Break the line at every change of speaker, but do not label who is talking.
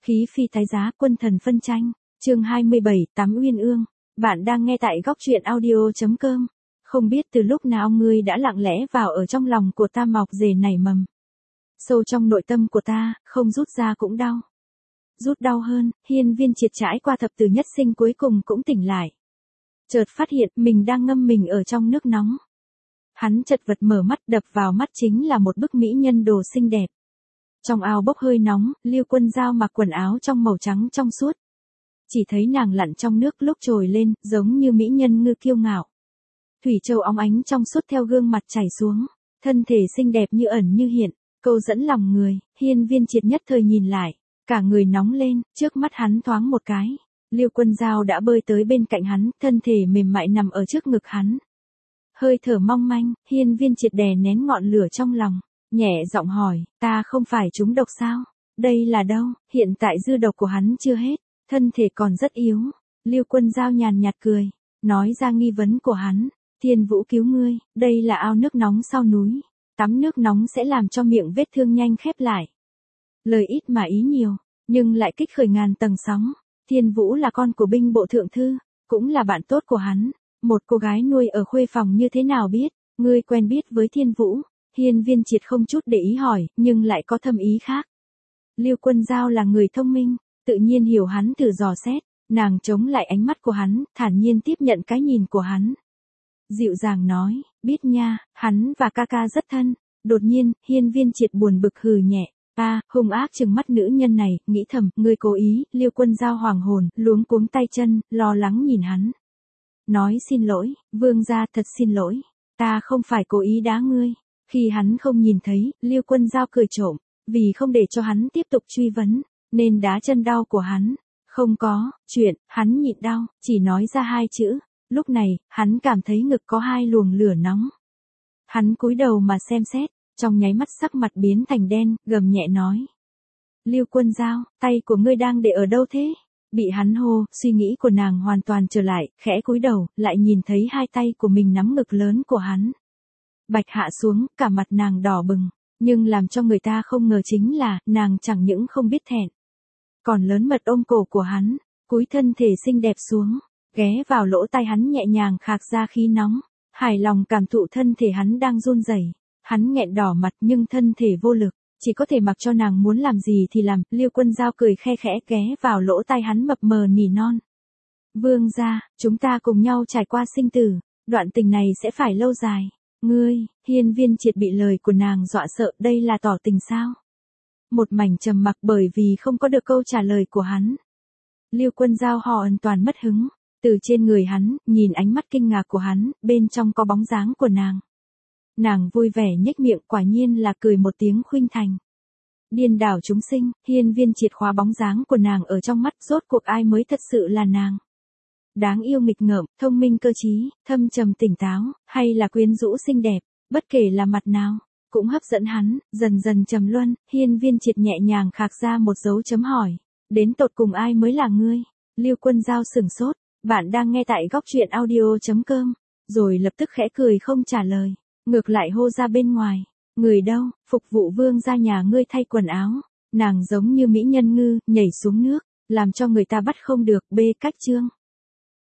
Khí phi tái giá, quân thần phân tranh. Chương 27, Tắm Uyên Ương. Bạn đang nghe tại góc truyện audio.com. Không biết từ lúc nào ngươi đã lặng lẽ vào ở trong lòng của ta, mọc rể nảy mầm. Sâu trong nội tâm của ta, không rút ra cũng đau. Rút đau hơn, Hiên Viên Triệt trải qua thập tử nhất sinh cuối cùng cũng tỉnh lại. Chợt phát hiện mình đang ngâm mình ở trong nước nóng. Hắn chật vật mở mắt, đập vào mắt chính là một bức mỹ nhân đồ xinh đẹp. Trong ao bốc hơi nóng, Lưu Quân Dao mặc quần áo trong màu trắng trong suốt. Chỉ thấy nàng lặn trong nước lúc trồi lên, giống như mỹ nhân ngư kiêu ngạo. Thủy châu óng ánh trong suốt theo gương mặt chảy xuống, thân thể xinh đẹp như ẩn như hiện, câu dẫn lòng người. Hiên Viên Triệt nhất thời nhìn lại, cả người nóng lên, trước mắt hắn thoáng một cái. Lưu Quân Dao đã bơi tới bên cạnh hắn, thân thể mềm mại nằm ở trước ngực hắn. Hơi thở mong manh, Hiên Viên Triệt đè nén ngọn lửa trong lòng, nhẹ giọng hỏi, ta không phải trúng độc sao? Đây là đâu? Hiện tại dư độc của hắn chưa hết, thân thể còn rất yếu. Lưu Quân Dao nhàn nhạt cười, nói ra nghi vấn của hắn. Thiên Vũ cứu ngươi, đây là ao nước nóng sau núi. Tắm nước nóng sẽ làm cho miệng vết thương nhanh khép lại. Lời ít mà ý nhiều, nhưng lại kích khởi ngàn tầng sóng. Thiên Vũ là con của binh bộ thượng thư, cũng là bạn tốt của hắn. Một cô gái nuôi ở khuê phòng như thế nào biết, ngươi quen biết với Thiên Vũ. Hiên Viên Triệt không chút để ý hỏi, nhưng lại có thâm ý khác. Lưu Quân Dao là người thông minh, tự nhiên hiểu hắn thử dò xét, nàng chống lại ánh mắt của hắn, thản nhiên tiếp nhận cái nhìn của hắn. Dịu dàng nói, biết nha, hắn và ca ca rất thân. Đột nhiên, Hiên Viên Triệt buồn bực hừ nhẹ. Hung ác trừng mắt nữ nhân này, nghĩ thầm, ngươi cố ý. Lưu Quân Dao hoàng hồn, luống cuống tay chân, lo lắng nhìn hắn. Nói xin lỗi, vương gia, thật xin lỗi. Ta không phải cố ý đá ngươi. Khi hắn không nhìn thấy, Lưu Quân Dao cười trộm, vì không để cho hắn tiếp tục truy vấn, nên đá chân đau của hắn. Không có, chuyện, hắn nhịn đau, chỉ nói ra hai chữ. Lúc này, hắn cảm thấy ngực có hai luồng lửa nóng. Hắn cúi đầu mà xem xét, trong nháy mắt sắc mặt biến thành đen, gầm nhẹ nói. Lưu Quân Dao, tay của ngươi đang để ở đâu thế? Bị hắn hô, suy nghĩ của nàng hoàn toàn trở lại, khẽ cúi đầu, lại nhìn thấy hai tay của mình nắm ngực lớn của hắn. Bạch hạ xuống, cả mặt nàng đỏ bừng, nhưng làm cho người ta không ngờ chính là, nàng chẳng những không biết thẹn, còn lớn mật ôm cổ của hắn, cúi thân thể xinh đẹp xuống, ghé vào lỗ tai hắn nhẹ nhàng khạc ra khí nóng, hài lòng cảm thụ thân thể hắn đang run rẩy. Hắn nghẹn đỏ mặt nhưng thân thể vô lực, chỉ có thể mặc cho nàng muốn làm gì thì làm. Lưu Quân Dao cười khe khẽ ghé vào lỗ tai hắn mập mờ nỉ non. Vương gia, chúng ta cùng nhau trải qua sinh tử, đoạn tình này sẽ phải lâu dài. Ngươi, Hiên Viên Triệt bị lời của nàng dọa sợ, đây là tỏ tình sao? Một mảnh trầm mặc bởi vì không có được câu trả lời của hắn. Lưu Quân Dao hoàn toàn mất hứng, từ trên người hắn, nhìn ánh mắt kinh ngạc của hắn, bên trong có bóng dáng của nàng. Nàng vui vẻ nhếch miệng, quả nhiên là cười một tiếng khuynh thành. Điên đảo chúng sinh, Hiên Viên Triệt khóa bóng dáng của nàng ở trong mắt, rốt cuộc ai mới thật sự là nàng. Đáng yêu nghịch ngợm, thông minh cơ trí, thâm trầm tỉnh táo, hay là quyến rũ xinh đẹp, bất kể là mặt nào, cũng hấp dẫn hắn. Dần dần trầm luân, Hiên Viên Triệt nhẹ nhàng khạc ra một dấu chấm hỏi. Đến tột cùng ai mới là ngươi? Lưu Quân Dao sửng sốt, bạn đang nghe tại góc truyện audio.com, rồi lập tức khẽ cười không trả lời. Ngược lại hô ra bên ngoài, người đâu, phục vụ vương ra nhà ngươi thay quần áo. Nàng giống như mỹ nhân ngư, nhảy xuống nước, làm cho người ta bắt không được. Bê cách chương.